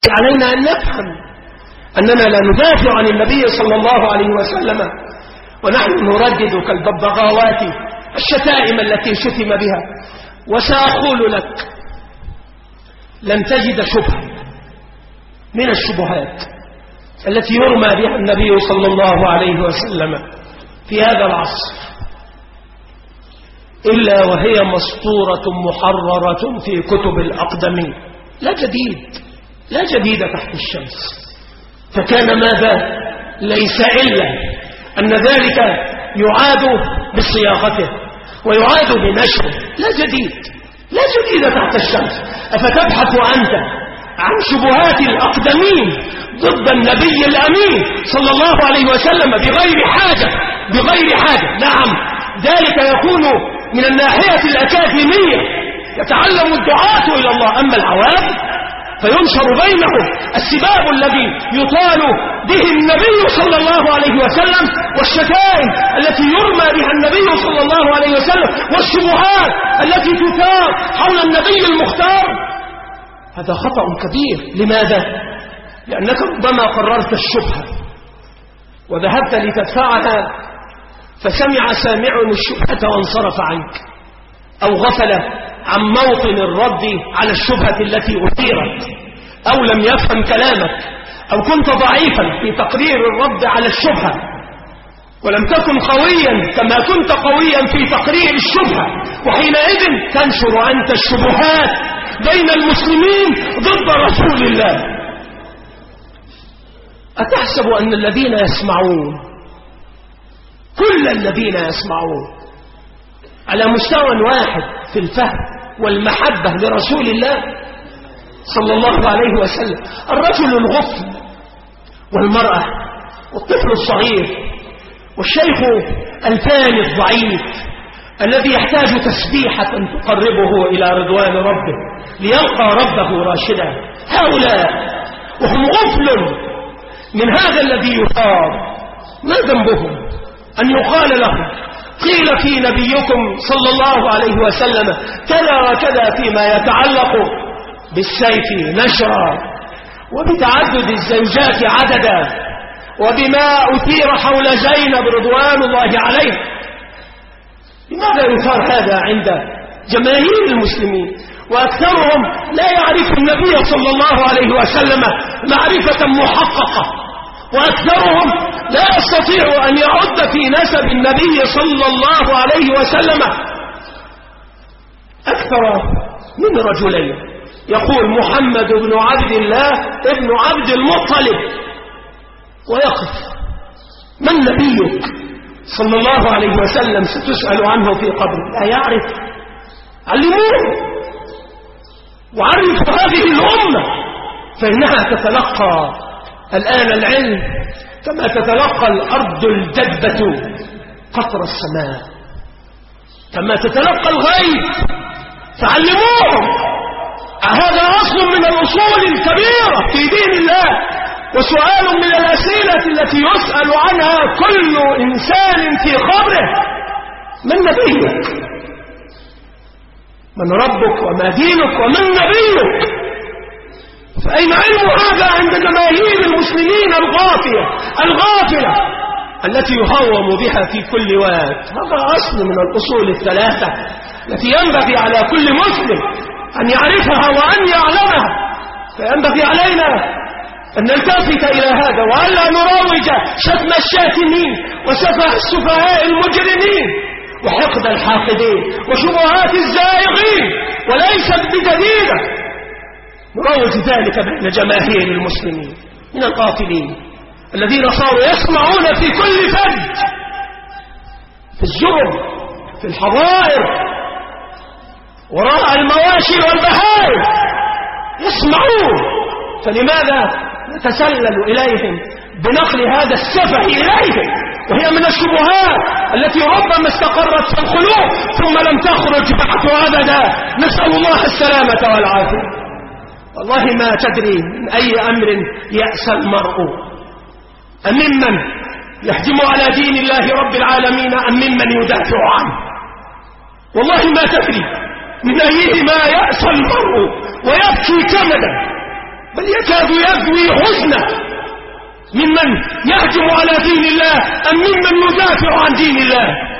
علينا أن نفهم أننا لا ندافع عن النبي صلى الله عليه وسلم ونحن نردد كالببغاوات الشتائم التي شتم بها. وسأقول لك لن تجد شبهة من الشبهات التي يرمى بها النبي صلى الله عليه وسلم في هذا العصر إلا وهي مسطورة محررة في كتب الأقدمين. لا جديد تحت الشمس. فكان ماذا؟ ليس إلا أن ذلك يعاد بصياغته ويعاد بنشره. لا جديد تحت الشمس. أفتبحث أنت عن شبهات الأقدمين ضد النبي الأمين صلى الله عليه وسلم بغير حاجة؟ نعم، ذلك يكون من الناحية الأكاديمية، يتعلم الدعاة إلى الله. أما العوام فينشر بينهم السباب الذي يطال به النبي صلى الله عليه وسلم، والشتائم التي يرمى بها النبي صلى الله عليه وسلم، والشبهات التي تثار حول النبي المختار. هذا خطأ كبير. لماذا؟ لأنك ربما قررت الشبهة وذهبت لتدفعها فسمع سامع الشبهة وانصرف عنك، أو غفل عن موطن الرد على الشبهة التي أثيرت، أو لم يفهم كلامك، أو كنت ضعيفا في تقرير الرد على الشبهة ولم تكن قويا كما كنت قويا في تقرير الشبهة، وحينئذ تنشر أنت الشبهات بين المسلمين ضد رسول الله. أتحسب أن الذين يسمعون، كل الذين يسمعون على مستوى واحد في الفهم والمحبة لرسول الله صلى الله عليه وسلم؟ الرجل الغفل والمرأة والطفل الصغير والشيخ الفاني الضعيف الذي يحتاج تسبيحة تقربه إلى رضوان ربه ليلقى ربه راشدا، هؤلاء وهم غفل من هذا الذي يقال. ما ذنبهم أن يقال لهم قيل في نبيكم صلى الله عليه وسلم كذا وكذا فيما يتعلق بالسيف نشرا، وبتعدد الزوجات عددا، وبما أثير حول زينب رضوان الله عليه. لماذا يثار هذا عند جماهير المسلمين وأكثرهم لا يعرف النبي صلى الله عليه وسلم معرفة محققة، وأكثرهم لا يستطيع أن يعد في نسب النبي صلى الله عليه وسلم أكثر من رجلين. يقول محمد بن عبد الله ابن عبد المطلب، ويقف من نبيك صلى الله عليه وسلم ستسأل عنه في قبره. لا يعرف. علموه وعرفوا هذه الأمة، فإنها تتلقى الآن العلم كما تتلقى الأرض الجدبة قطر السماء، كما تتلقى الغيب. فعلموهم. هذا أصل من الأصول الكبيرة في دين الله، وسؤال من الأسئلة التي يسأل عنها كل إنسان في قبره: من نبيك؟ من ربك وما دينك ومن نبيك؟ فأين علم هذا عند جماهير المسلمين الغافلة التي يهوم بها في كل وقت؟ هذا أصل من الأصول الثلاثة التي ينبغي على كل مسلم أن يعرفها وأن يعلمها. فينبغي علينا أن نلتفت إلى هذا، وألا نروج شتم الشاتمين وسفه السفهاء المجرمين وحقد الحاقدين وشبهات الزائغين، وليست بجديدة. نروج ذلك بين جماهير المسلمين من الغافلين الذين صاروا يسمعون في كل فج، في الزرب، في الحظائر، وراء المواشي والبهائم يسمعون. فلماذا نتسلل إليهم بنقل هذا السفه إليهم، وهي من الشبهات التي ربما استقرت في القلوب ثم لم تخرج بعد أبدا. نسأل الله السلامة والعافية. والله ما تدري من أي أمر يأسى المرء، أم ممن يهجم على دين الله رب العالمين، أم ممن يدافع عنه. والله ما تدري من أيه ما يأسى المرء ويبكي كمدا بل يكاد يجوي حزنا ممن يهجم على دين الله أم ممن يدافع عن دين الله.